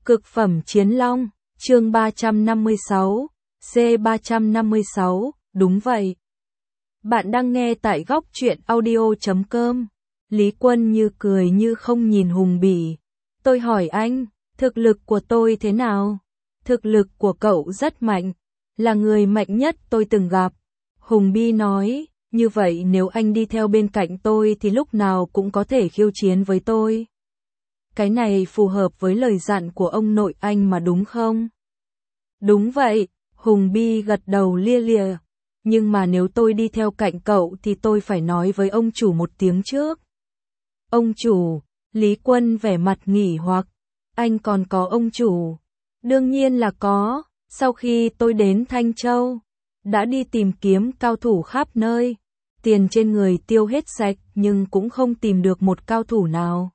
Cực phẩm chiến long, chương 356, C356, đúng vậy. Bạn đang nghe tại góc truyện audio.com. Lý Quân như cười như không nhìn Hùng Bỉ. Tôi hỏi anh, thực lực của tôi thế nào? Thực lực của cậu rất mạnh, là người mạnh nhất tôi từng gặp. Hùng Bỉ nói, như vậy nếu anh đi theo bên cạnh tôi thì lúc nào cũng có thể khiêu chiến với tôi. Cái này phù hợp với lời dặn của ông nội anh mà đúng không? Đúng vậy, Hùng Bỉ gật đầu lia lịa. Nhưng mà nếu tôi đi theo cạnh cậu thì tôi phải nói với ông chủ một tiếng trước. Ông chủ, Lý Quân vẻ mặt nghỉ hoặc, anh còn có ông chủ? Đương nhiên là có, sau khi tôi đến Thanh Châu, đã đi tìm kiếm cao thủ khắp nơi, tiền trên người tiêu hết sạch nhưng cũng không tìm được một cao thủ nào.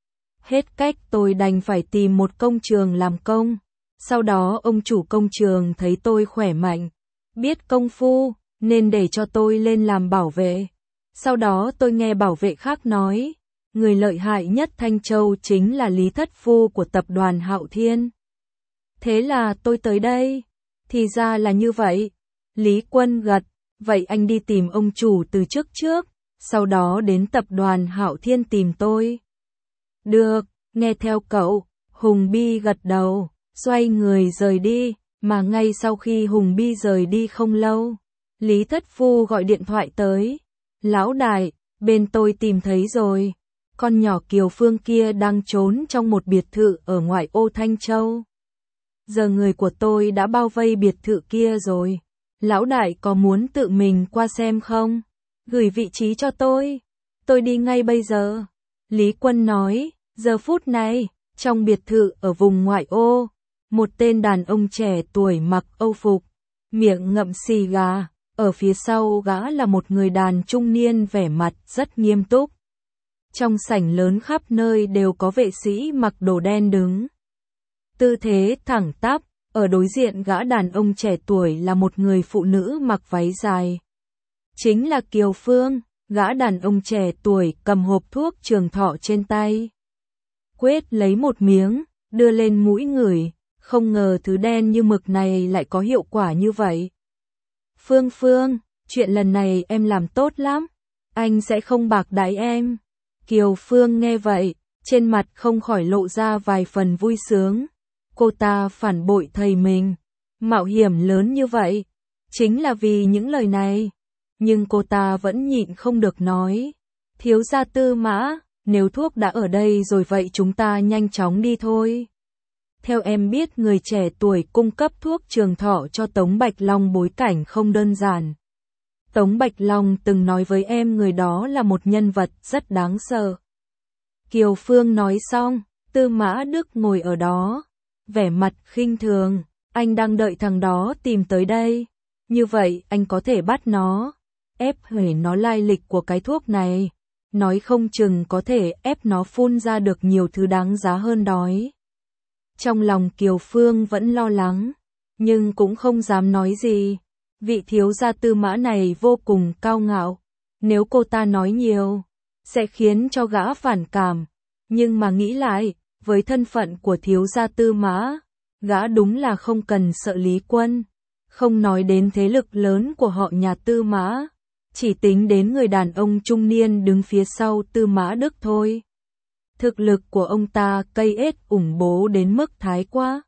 Hết cách tôi đành phải tìm một công trường làm công, sau đó ông chủ công trường thấy tôi khỏe mạnh, biết công phu, nên để cho tôi lên làm bảo vệ. Sau đó tôi nghe bảo vệ khác nói, người lợi hại nhất Thanh Châu chính là Lý Thất Phu của tập đoàn Hạo Thiên. Thế là tôi tới đây. Thì ra là như vậy. Lý Quân gật, vậy anh đi tìm ông chủ từ trước, sau đó đến tập đoàn Hạo Thiên tìm tôi. Được, nghe theo cậu, Hùng Bỉ gật đầu, xoay người rời đi, mà ngay sau khi Hùng Bỉ rời đi không lâu, Lý Thất Phu gọi điện thoại tới. Lão đại, bên tôi tìm thấy rồi, con nhỏ Kiều Phương kia đang trốn trong một biệt thự ở ngoại ô Thanh Châu. Giờ người của tôi đã bao vây biệt thự kia rồi. Lão đại có muốn tự mình qua xem không? Gửi vị trí cho tôi đi ngay bây giờ. Lý Quân nói, giờ phút này, trong biệt thự ở vùng ngoại ô, một tên đàn ông trẻ tuổi mặc âu phục, miệng ngậm xì gà, ở phía sau gã là một người đàn trung niên vẻ mặt rất nghiêm túc. Trong sảnh lớn khắp nơi đều có vệ sĩ mặc đồ đen đứng. Tư thế thẳng tắp, ở đối diện gã đàn ông trẻ tuổi là một người phụ nữ mặc váy dài. Chính là Kiều Phương, gã đàn ông trẻ tuổi cầm hộp thuốc trường thọ trên tay. Quết lấy một miếng, đưa lên mũi ngửi, không ngờ thứ đen như mực này lại có hiệu quả như vậy. Phương, chuyện lần này em làm tốt lắm, anh sẽ không bạc đãi em. Kiều Phương nghe vậy, trên mặt không khỏi lộ ra vài phần vui sướng. Cô ta phản bội thầy mình, mạo hiểm lớn như vậy, chính là vì những lời này. Nhưng cô ta vẫn nhịn không được nói, thiếu gia Tư Mã, nếu thuốc đã ở đây rồi vậy chúng ta nhanh chóng đi thôi. Theo em biết người trẻ tuổi cung cấp thuốc trường thọ cho Tống Bạch Long bối cảnh không đơn giản. Tống Bạch Long từng nói với em người đó là một nhân vật rất đáng sợ. Kiều Phương nói xong, Tư Mã Đức ngồi ở đó, vẻ mặt khinh thường, anh đang đợi thằng đó tìm tới đây. Như vậy anh có thể bắt nó, ép hỏi nó lai lịch của cái thuốc này, nói không chừng có thể ép nó phun ra được nhiều thứ đáng giá hơn đói. Trong lòng Kiều Phương vẫn lo lắng, nhưng cũng không dám nói gì. Vị thiếu gia Tư Mã này vô cùng cao ngạo, nếu cô ta nói nhiều, sẽ khiến cho gã phản cảm. Nhưng mà nghĩ lại, với thân phận của thiếu gia Tư Mã, gã đúng là không cần sợ Lý Quân. Không nói đến thế lực lớn của họ nhà Tư Mã, chỉ tính đến người đàn ông trung niên đứng phía sau Tư Mã Đức thôi. Thực lực của ông ta cây ết ủng bố đến mức thái quá.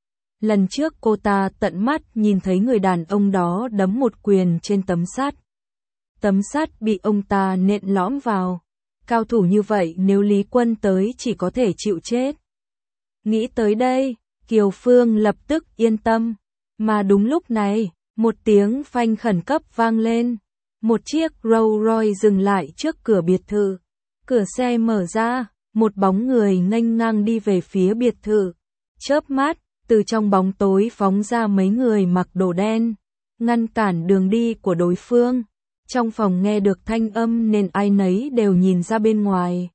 Lần trước cô ta tận mắt nhìn thấy người đàn ông đó đấm một quyền trên tấm sắt. Tấm sắt bị ông ta nện lõm vào. Cao thủ như vậy nếu Lý Quân tới chỉ có thể chịu chết. Nghĩ tới đây, Kiều Phương lập tức yên tâm. Mà đúng lúc này, một tiếng phanh khẩn cấp vang lên. Một chiếc Rolls Royce dừng lại trước cửa biệt thự. Cửa xe mở ra, một bóng người nghênh ngang đi về phía biệt thự. Chớp mắt, từ trong bóng tối phóng ra mấy người mặc đồ đen, ngăn cản đường đi của đối phương. Trong phòng nghe được thanh âm nên ai nấy đều nhìn ra bên ngoài.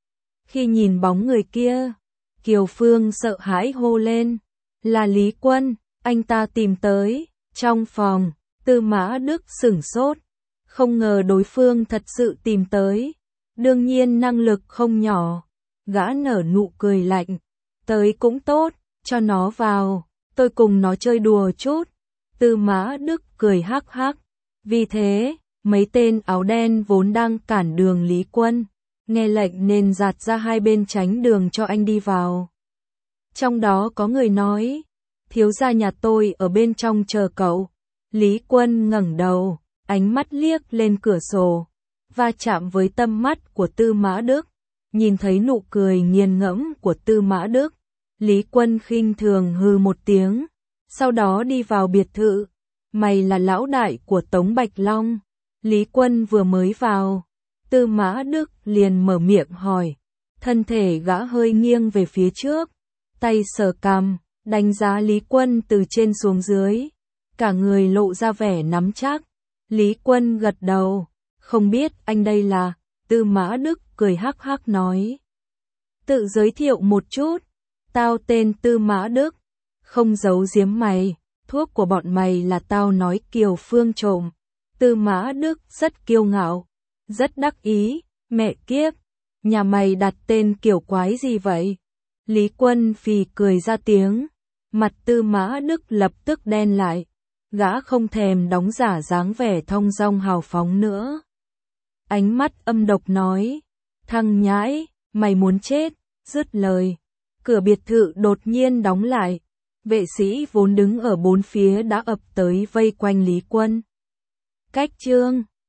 Khi nhìn bóng người kia, Kiều Phương sợ hãi hô lên, là Lý Quân, anh ta tìm tới. Trong phòng, Tư Mã Đức sửng sốt, không ngờ đối phương thật sự tìm tới. Đương nhiên năng lực không nhỏ, gã nở nụ cười lạnh, tới cũng tốt, cho nó vào, tôi cùng nó chơi đùa chút. Tư Mã Đức cười hắc hắc. Vì thế, mấy tên áo đen vốn đang cản đường Lý Quân, nghe lệnh nên giạt ra hai bên tránh đường cho anh đi vào. Trong đó có người nói, thiếu gia nhà tôi ở bên trong chờ cậu. Lý Quân ngẩng đầu, ánh mắt liếc lên cửa sổ, va chạm với tâm mắt của Tư Mã Đức, nhìn thấy nụ cười nghiền ngẫm của Tư Mã Đức. Lý Quân khinh thường hừ một tiếng, sau đó đi vào biệt thự. Mày là lão đại của Tống Bạch Long. Lý Quân vừa mới vào, Tư Mã Đức liền mở miệng hỏi. Thân thể gã hơi nghiêng về phía trước, tay sờ cằm, đánh giá Lý Quân từ trên xuống dưới. Cả người lộ ra vẻ nắm chắc. Lý Quân gật đầu, không biết anh đây là. Tư Mã Đức cười hắc hắc nói. Tự giới thiệu một chút, tao tên Tư Mã Đức, không giấu giếm mày, thuốc của bọn mày là tao nói Kiều Phương trộm. Tư Mã Đức rất kiêu ngạo, rất đắc ý, mẹ kiếp, nhà mày đặt tên kiểu quái gì vậy? Lý Quân phì cười ra tiếng, mặt Tư Mã Đức lập tức đen lại, gã không thèm đóng giả dáng vẻ thong dong hào phóng nữa. Ánh mắt âm độc nói, thằng nhãi, mày muốn chết. Dứt lời, cửa biệt thự đột nhiên đóng lại, vệ sĩ vốn đứng ở bốn phía đã ập tới vây quanh Lý Quân. Cách chương